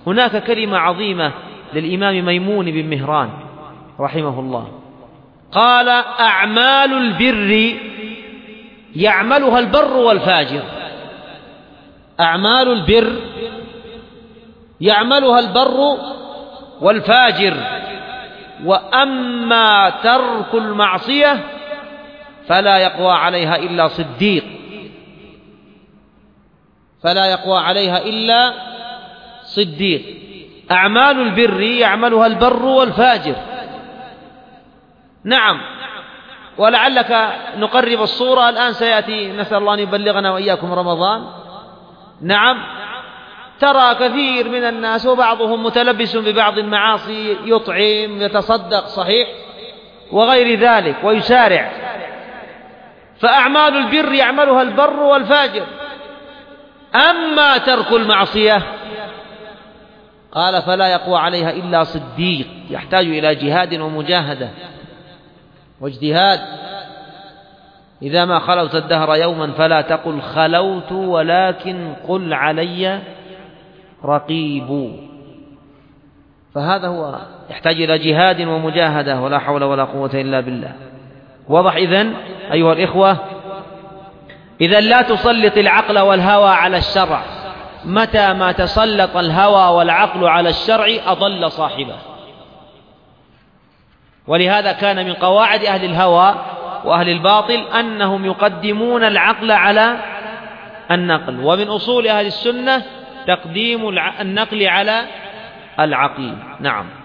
هناك كلمة عظيمة للإمام ميمون بن مهران رحمه الله، قال: أعمال البر يعملها البر والفاجر. أعمال البر يعملها البر والفاجر، وأما ترك المعصية فلا يقوى عليها إلا صديق. فلا يقوى عليها إلا صديق. أعمال البر يعملها البر والفاجر. نعم، ولعلك نقرب الصورة الآن، سيأتي، نسأل الله أن يبلغنا وإياكم رمضان. نعم، ترى كثير من الناس وبعضهم متلبس ببعض المعاصي، يطعم، يتصدق، صحيح، وغير ذلك، ويسارع. فأعمال البر يعملها البر والفاجر. أما ترك المعصية قال: فلا يقوى عليها إلا صديق، يحتاج إلى جهاد ومجاهدة واجتهاد. إذا ما خلوت الدهر يوما فلا تقل خلوت، ولكن قل علي رقيب. فهذا هو، يحتاج إلى جهاد ومجاهدة، ولا حول ولا قوة إلا بالله. واضح إذن أيها الإخوة؟ إذن لا تسلط العقل والهوى على الشرع. متى ما تسلط الهوى والعقل على الشرع أضل صاحبه. ولهذا كان من قواعد أهل الهوى وأهل الباطل أنهم يقدمون العقل على النقل، ومن أصول أهل السنة تقديم النقل على العقل. نعم.